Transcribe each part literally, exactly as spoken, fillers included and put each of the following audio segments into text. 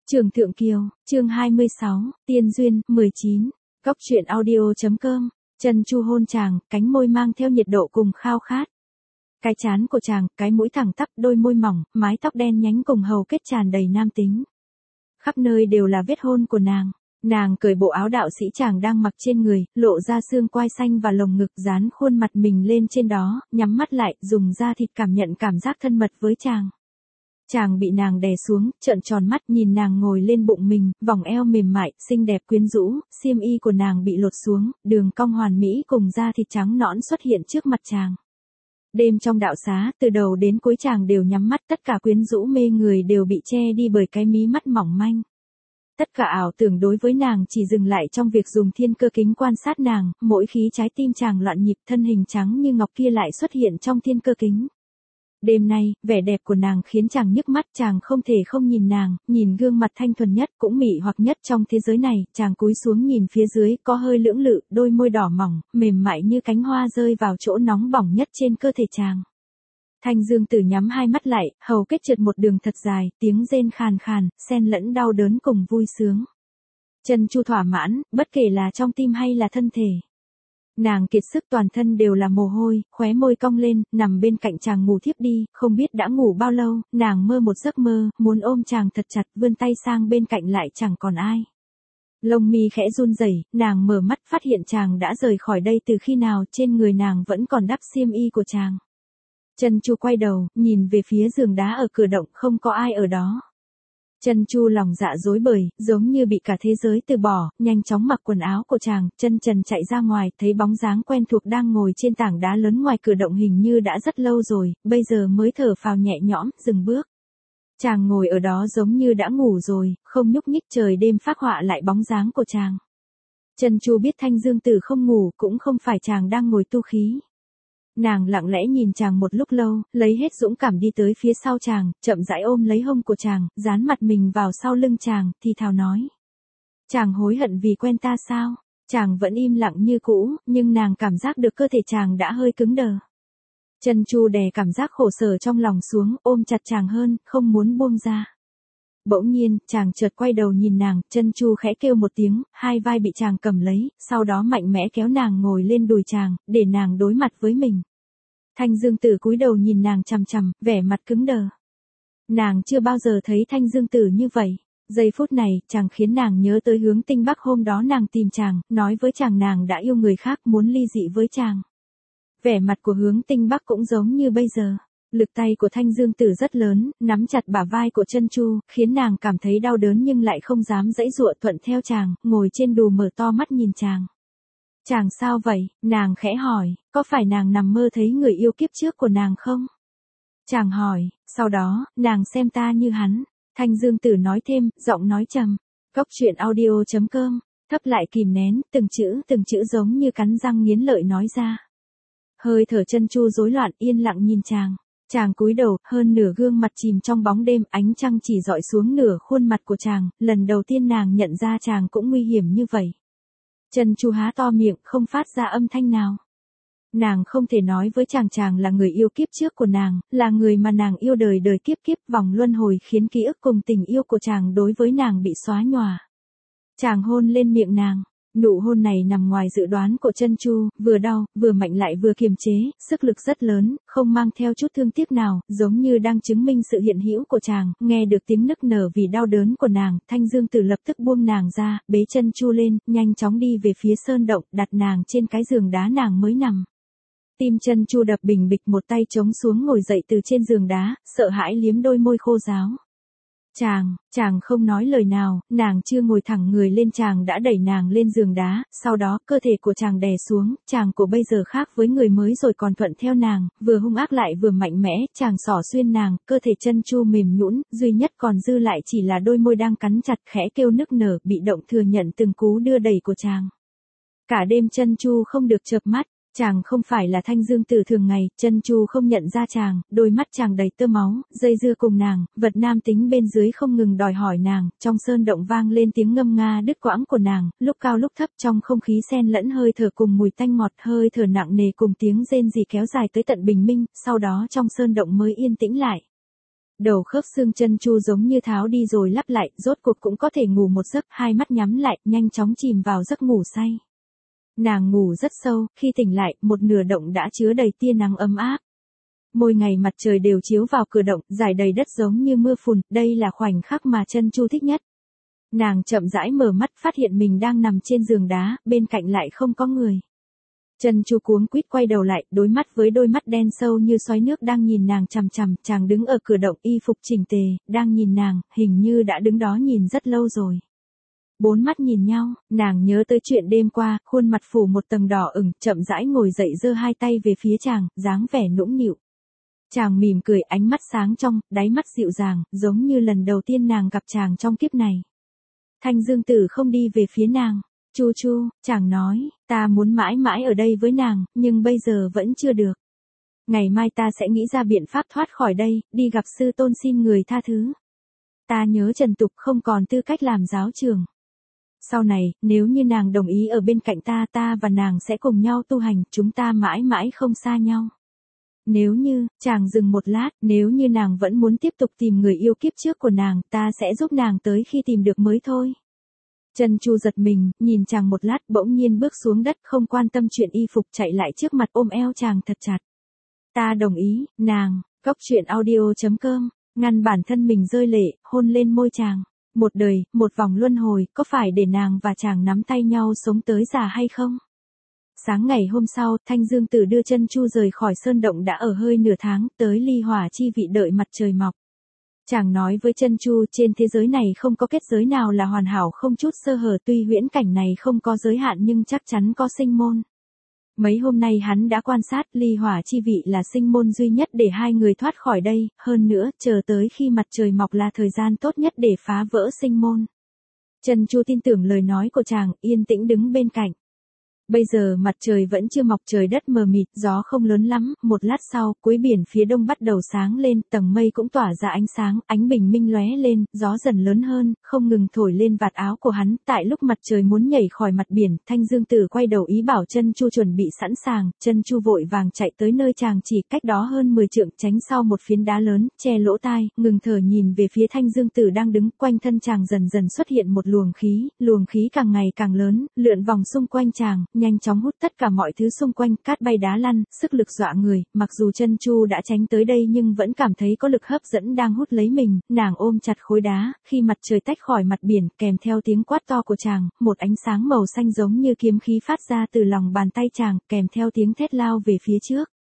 Trường Thượng Kiều, chương hai mươi sáu, Tiên Duyên, mười chín, Cóc truyện audio.com, Chân Chu hôn chàng, cánh môi mang theo nhiệt độ cùng khao khát. Cái trán của chàng, cái mũi thẳng tắp, đôi môi mỏng, mái tóc đen nhánh cùng hầu kết tràn đầy nam tính. Khắp nơi đều là vết hôn của nàng. Nàng cởi bộ áo đạo sĩ chàng đang mặc trên người, lộ ra xương quai xanh và lồng ngực, dán khuôn mặt mình lên trên đó, nhắm mắt lại, dùng da thịt cảm nhận cảm giác thân mật với chàng. Chàng bị nàng đè xuống, trợn tròn mắt nhìn nàng ngồi lên bụng mình, vòng eo mềm mại, xinh đẹp quyến rũ, xiêm y của nàng bị lột xuống, đường cong hoàn mỹ cùng da thịt trắng nõn xuất hiện trước mặt chàng. Đêm trong đạo xá, từ đầu đến cuối chàng đều nhắm mắt, tất cả quyến rũ mê người đều bị che đi bởi cái mí mắt mỏng manh. Tất cả ảo tưởng đối với nàng chỉ dừng lại trong việc dùng thiên cơ kính quan sát nàng, mỗi khi trái tim chàng loạn nhịp, thân hình trắng như ngọc kia lại xuất hiện trong thiên cơ kính. Đêm nay, vẻ đẹp của nàng khiến chàng nhức mắt, chàng không thể không nhìn nàng, nhìn gương mặt thanh thuần nhất, cũng mị hoặc nhất trong thế giới này, chàng cúi xuống nhìn phía dưới, có hơi lưỡng lự, đôi môi đỏ mỏng, mềm mại như cánh hoa rơi vào chỗ nóng bỏng nhất trên cơ thể chàng. Thanh Dương Tử nhắm hai mắt lại, hầu kết trượt một đường thật dài, tiếng rên khàn khàn, xen lẫn đau đớn cùng vui sướng. Chân Chu thỏa mãn, bất kể là trong tim hay là thân thể. Nàng kiệt sức toàn thân đều là mồ hôi, khóe môi cong lên, nằm bên cạnh chàng ngủ thiếp đi, không biết đã ngủ bao lâu, nàng mơ một giấc mơ, muốn ôm chàng thật chặt, vươn tay sang bên cạnh lại chẳng còn ai. Lông mi khẽ run rẩy, nàng mở mắt phát hiện chàng đã rời khỏi đây từ khi nào, trên người nàng vẫn còn đắp xiêm y của chàng. Chân Chu quay đầu, nhìn về phía giường đá ở cửa động, không có ai ở đó. Chân Chu lòng dạ rối bời, giống như bị cả thế giới từ bỏ, nhanh chóng mặc quần áo của chàng, chân trần chạy ra ngoài, thấy bóng dáng quen thuộc đang ngồi trên tảng đá lớn ngoài cửa động hình như đã rất lâu rồi, bây giờ mới thở phào nhẹ nhõm, dừng bước. Chàng ngồi ở đó giống như đã ngủ rồi, không nhúc nhích, trời đêm phác họa lại bóng dáng của chàng. Chân Chu biết Thanh Dương Tử không ngủ, cũng không phải chàng đang ngồi tu khí. Nàng lặng lẽ nhìn chàng một lúc lâu, lấy hết dũng cảm đi tới phía sau chàng, chậm rãi ôm lấy hông của chàng, dán mặt mình vào sau lưng chàng, thì thào nói. Chàng hối hận vì quen ta sao? Chàng vẫn im lặng như cũ, nhưng nàng cảm giác được cơ thể chàng đã hơi cứng đờ. Chân Chu đè cảm giác khổ sở trong lòng xuống, ôm chặt chàng hơn, không muốn buông ra. Bỗng nhiên, chàng chợt quay đầu nhìn nàng, Chân Chu khẽ kêu một tiếng, hai vai bị chàng cầm lấy, sau đó mạnh mẽ kéo nàng ngồi lên đùi chàng, để nàng đối mặt với mình. Thanh Dương Tử cúi đầu nhìn nàng chằm chằm, vẻ mặt cứng đờ. Nàng chưa bao giờ thấy Thanh Dương Tử như vậy. Giây phút này, chàng khiến nàng nhớ tới Hướng Tinh Bắc hôm đó nàng tìm chàng, nói với chàng nàng đã yêu người khác, muốn ly dị với chàng. Vẻ mặt của Hướng Tinh Bắc cũng giống như bây giờ. Lực tay của Thanh Dương Tử rất lớn, nắm chặt bả vai của Chân Chu, khiến nàng cảm thấy đau đớn nhưng lại không dám giãy giụa, thuận theo chàng, ngồi trên đù mở to mắt nhìn chàng. Chàng sao vậy? Nàng khẽ hỏi, có phải nàng nằm mơ thấy người yêu kiếp trước của nàng không? Chàng hỏi, sau đó, nàng xem ta như hắn. Thanh Dương Tử nói thêm, giọng nói trầm. Cóc truyện audio.com, thấp lại kìm nén, từng chữ từng chữ giống như cắn răng nghiến lợi nói ra. Hơi thở Chân Chu rối loạn, yên lặng nhìn chàng. Chàng cúi đầu, hơn nửa gương mặt chìm trong bóng đêm, ánh trăng chỉ dọi xuống nửa khuôn mặt của chàng, lần đầu tiên nàng nhận ra chàng cũng nguy hiểm như vậy. Chân Chu há to miệng, không phát ra âm thanh nào. Nàng không thể nói với chàng chàng là người yêu kiếp trước của nàng, là người mà nàng yêu đời đời kiếp kiếp, vòng luân hồi khiến ký ức cùng tình yêu của chàng đối với nàng bị xóa nhòa. Chàng hôn lên miệng nàng. Nụ hôn này nằm ngoài dự đoán của Chân Chu, vừa đau, vừa mạnh lại vừa kiềm chế, sức lực rất lớn, không mang theo chút thương tiếc nào, giống như đang chứng minh sự hiện hữu của chàng. Nghe được tiếng nức nở vì đau đớn của nàng, Thanh Dương Tử lập tức buông nàng ra, bế Chân Chu lên, nhanh chóng đi về phía sơn động, đặt nàng trên cái giường đá nàng mới nằm. Tim Chân Chu đập bình bịch, một tay chống xuống ngồi dậy từ trên giường đá, sợ hãi liếm đôi môi khô ráo. Chàng, chàng không nói lời nào, nàng chưa ngồi thẳng người lên chàng đã đẩy nàng lên giường đá, sau đó cơ thể của chàng đè xuống, chàng của bây giờ khác với người mới rồi còn thuận theo nàng, vừa hung ác lại vừa mạnh mẽ, chàng xỏ xuyên nàng, cơ thể Chân Chu mềm nhũn, duy nhất còn dư lại chỉ là đôi môi đang cắn chặt, khẽ kêu nức nở, bị động thừa nhận từng cú đưa đẩy của chàng. Cả đêm Chân Chu không được chợp mắt. Chàng không phải là Thanh Dương Tử thường ngày, Chân Chu không nhận ra chàng, đôi mắt chàng đầy tơ máu, dây dưa cùng nàng, vật nam tính bên dưới không ngừng đòi hỏi nàng, trong sơn động vang lên tiếng ngâm nga đứt quãng của nàng, lúc cao lúc thấp, trong không khí xen lẫn hơi thở cùng mùi tanh ngọt, hơi thở nặng nề cùng tiếng rên rỉ kéo dài tới tận bình minh, sau đó trong sơn động mới yên tĩnh lại. Đầu khớp xương chân chu giống như tháo đi rồi lắp lại, rốt cuộc cũng có thể ngủ một giấc, hai mắt nhắm lại, nhanh chóng chìm vào giấc ngủ say. Nàng ngủ rất sâu, khi tỉnh lại, một nửa động đã chứa đầy tia nắng ấm áp. Mỗi ngày mặt trời đều chiếu vào cửa động, rải đầy đất giống như mưa phùn, đây là khoảnh khắc mà chân chu thích nhất. Nàng chậm rãi mở mắt, phát hiện mình đang nằm trên giường đá, bên cạnh lại không có người. Chân chu cuống quýt quay đầu lại, đối mắt với đôi mắt đen sâu như xoáy nước đang nhìn nàng chằm chằm, chàng đứng ở cửa động y phục chỉnh tề, đang nhìn nàng, hình như đã đứng đó nhìn rất lâu rồi. Bốn mắt nhìn nhau, nàng nhớ tới chuyện đêm qua, khuôn mặt phủ một tầng đỏ ửng, chậm rãi ngồi dậy giơ hai tay về phía chàng, dáng vẻ nũng nịu. Chàng mỉm cười, ánh mắt sáng trong, đáy mắt dịu dàng, giống như lần đầu tiên nàng gặp chàng trong kiếp này. Thanh Dương Tử không đi về phía nàng. Chu chu, chàng nói, ta muốn mãi mãi ở đây với nàng, nhưng bây giờ vẫn chưa được. Ngày mai ta sẽ nghĩ ra biện pháp thoát khỏi đây, đi gặp sư tôn xin người tha thứ. Ta nhớ Trần Tục không còn tư cách làm giáo trường. Sau này, nếu như nàng đồng ý ở bên cạnh ta, ta và nàng sẽ cùng nhau tu hành, chúng ta mãi mãi không xa nhau. Nếu như, chàng dừng một lát, nếu như nàng vẫn muốn tiếp tục tìm người yêu kiếp trước của nàng, ta sẽ giúp nàng tới khi tìm được mới thôi. Chân chu giật mình, nhìn chàng một lát, bỗng nhiên bước xuống đất, không quan tâm chuyện y phục, chạy lại trước mặt ôm eo chàng thật chặt. Ta đồng ý, nàng. Cốc truyện audio chấm com, ngăn bản thân mình rơi lệ, hôn lên môi chàng. Một đời, một vòng luân hồi, có phải để nàng và chàng nắm tay nhau sống tới già hay không? Sáng ngày hôm sau, Thanh Dương Tử đưa chân chu rời khỏi sơn động đã ở hơi nửa tháng, tới ly hỏa chi vị đợi mặt trời mọc. Chàng nói với chân chu, trên thế giới này không có kết giới nào là hoàn hảo không chút sơ hở, tuy huyễn cảnh này không có giới hạn nhưng chắc chắn có sinh môn. Mấy hôm nay hắn đã quan sát, ly hỏa chi vị là sinh môn duy nhất để hai người thoát khỏi đây, hơn nữa, chờ tới khi mặt trời mọc là thời gian tốt nhất để phá vỡ sinh môn. Chân chu tin tưởng lời nói của chàng, yên tĩnh đứng bên cạnh. Bây giờ mặt trời vẫn chưa mọc, trời đất mờ mịt, gió không lớn lắm, một lát sau, cuối biển phía đông bắt đầu sáng lên, tầng mây cũng tỏa ra ánh sáng, ánh bình minh lóe lên, gió dần lớn hơn, không ngừng thổi lên vạt áo của hắn, tại lúc mặt trời muốn nhảy khỏi mặt biển, Thanh Dương Tử quay đầu ý bảo chân chu chuẩn bị sẵn sàng, chân chu vội vàng chạy tới nơi chàng chỉ, cách đó hơn mười trượng, tránh sau một phiến đá lớn, che lỗ tai, ngừng thở nhìn về phía Thanh Dương Tử đang đứng, quanh thân chàng dần dần xuất hiện một luồng khí, luồng khí càng ngày càng lớn, lượn vòng xung quanh chàng, nhanh chóng hút tất cả mọi thứ xung quanh, cát bay đá lăn, sức lực dọa người, mặc dù chân chu đã tránh tới đây nhưng vẫn cảm thấy có lực hấp dẫn đang hút lấy mình, nàng ôm chặt khối đá, khi mặt trời tách khỏi mặt biển, kèm theo tiếng quát to của chàng, một ánh sáng màu xanh giống như kiếm khí phát ra từ lòng bàn tay chàng, kèm theo tiếng thét lao về phía trước.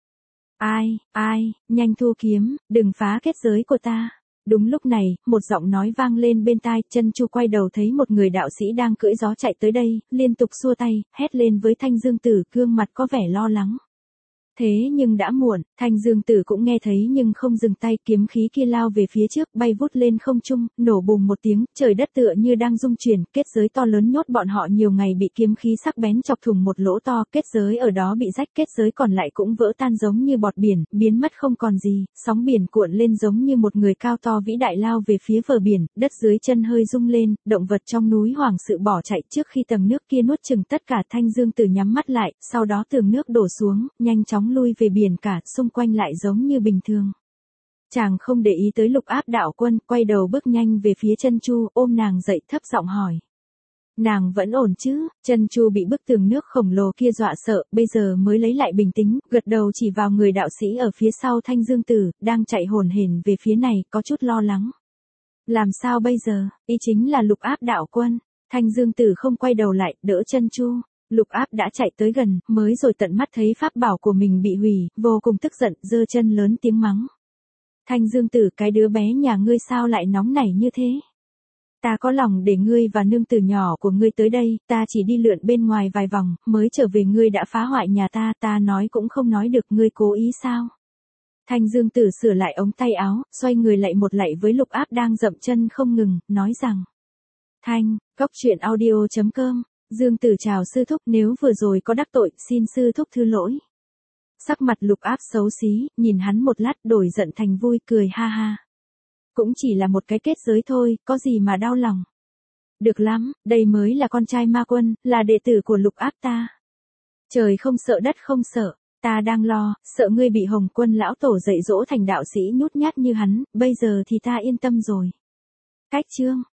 Ai, ai, nhanh thu kiếm, đừng phá kết giới của ta. Đúng lúc này, một giọng nói vang lên bên tai, chân chu quay đầu thấy một người đạo sĩ đang cưỡi gió chạy tới đây, liên tục xua tay, hét lên với Thanh Dương Tử, gương mặt có vẻ lo lắng. Thế nhưng đã muộn, Thanh Dương Tử cũng nghe thấy nhưng không dừng tay, kiếm khí kia lao về phía trước, bay vút lên không trung, nổ bùng một tiếng, trời đất tựa như đang rung chuyển, kết giới to lớn nhốt bọn họ nhiều ngày bị kiếm khí sắc bén chọc thủng một lỗ to, kết giới ở đó bị rách, kết giới còn lại cũng vỡ tan giống như bọt biển, biến mất không còn gì, sóng biển cuộn lên giống như một người cao to vĩ đại lao về phía bờ biển, đất dưới chân hơi rung lên, động vật trong núi hoảng sự bỏ chạy trước khi tầng nước kia nuốt chừng tất cả. Thanh Dương Tử nhắm mắt lại, sau đó tường nước đổ xuống, nhanh chóng lui về biển cả, xung quanh lại giống như bình thường. Chàng không để ý tới Lục Áp đạo quân, quay đầu bước nhanh về phía chân chu, ôm nàng dậy thấp giọng hỏi. Nàng vẫn ổn chứ? Chân chu bị bức tường nước khổng lồ kia dọa sợ, bây giờ mới lấy lại bình tĩnh, gật đầu chỉ vào người đạo sĩ ở phía sau Thanh Dương Tử, đang chạy hổn hển về phía này, có chút lo lắng. Làm sao bây giờ? Ý chính là Lục Áp đạo quân. Thanh Dương Tử không quay đầu lại, đỡ chân chu. Lục Áp đã chạy tới gần, mới rồi tận mắt thấy pháp bảo của mình bị hủy, vô cùng tức giận, giơ chân lớn tiếng mắng. Thanh Dương Tử, cái đứa bé nhà ngươi sao lại nóng nảy như thế? Ta có lòng để ngươi và nương tử nhỏ của ngươi tới đây, ta chỉ đi lượn bên ngoài vài vòng, mới trở về ngươi đã phá hoại nhà ta, ta nói cũng không nói được, ngươi cố ý sao? Thanh Dương Tử sửa lại ống tay áo, xoay người lại một lạy với Lục Áp đang dậm chân không ngừng, nói rằng. Thanh, cốc truyện audio chấm com. Dương Tử chào sư thúc, nếu vừa rồi có đắc tội, xin sư thúc thứ lỗi. Sắc mặt Lục Áp xấu xí, nhìn hắn một lát đổi giận thành vui, cười ha ha. Cũng chỉ là một cái kết giới thôi, có gì mà đau lòng. Được lắm, đây mới là con trai ma quân, là đệ tử của Lục Áp ta. Trời không sợ đất không sợ, Ta đang lo, sợ ngươi bị Hồng Quân lão tổ dạy dỗ thành đạo sĩ nhút nhát như hắn, bây giờ thì ta yên tâm rồi. Cách chương